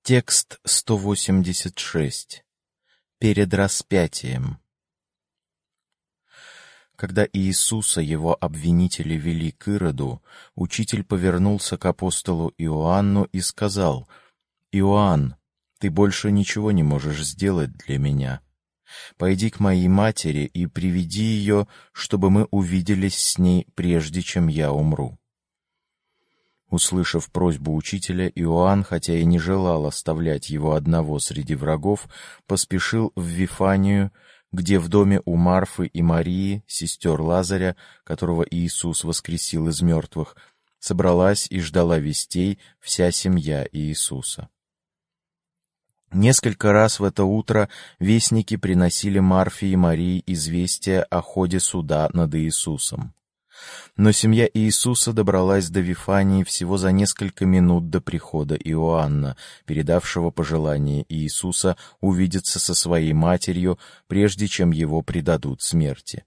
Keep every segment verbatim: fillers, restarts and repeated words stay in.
Текст сто восемьдесят шесть. Перед распятием. Когда Иисуса его обвинители вели к Ироду, учитель повернулся к апостолу Иоанну и сказал: «Иоанн, ты больше ничего не можешь сделать для меня. Пойди к моей матери и приведи ее, чтобы мы увиделись с ней, прежде чем я умру». Услышав просьбу учителя, Иоанн, хотя и не желал оставлять его одного среди врагов, поспешил в Вифанию, где в доме у Марфы и Марии, сестер Лазаря, которого Иисус воскресил из мертвых, собралась и ждала вестей вся семья Иисуса. Несколько раз в это утро вестники приносили Марфе и Марии известия о ходе суда над Иисусом. Но семья Иисуса добралась до Вифании всего за несколько минут до прихода Иоанна, передавшего пожелание Иисуса увидеться со своей матерью, прежде чем его предадут смерти.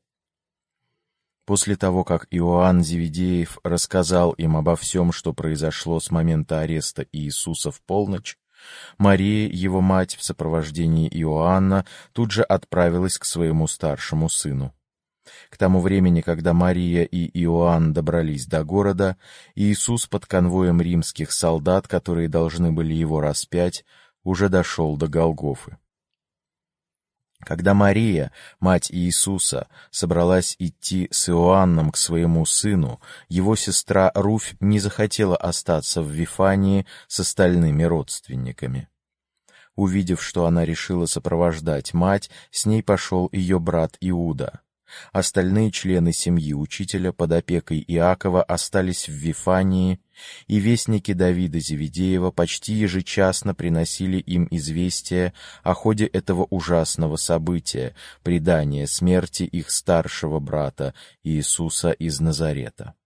После того, как Иоанн Зеведеев рассказал им обо всем, что произошло с момента ареста Иисуса в полночь, Мария, его мать, в сопровождении Иоанна, тут же отправилась к своему старшему сыну. К тому времени, когда Мария и Иоанн добрались до города, Иисус под конвоем римских солдат, которые должны были его распять, уже дошел до Голгофы. Когда Мария, мать Иисуса, собралась идти с Иоанном к своему сыну, его сестра Руфь не захотела остаться в Вифании с остальными родственниками. Увидев, что она решила сопровождать мать, с ней пошел ее брат Иуда. Остальные члены семьи учителя под опекой Иакова остались в Вифании, и вестники Давида Зеведеева почти ежечасно приносили им известия о ходе этого ужасного события, предания смерти их старшего брата Иисуса из Назарета.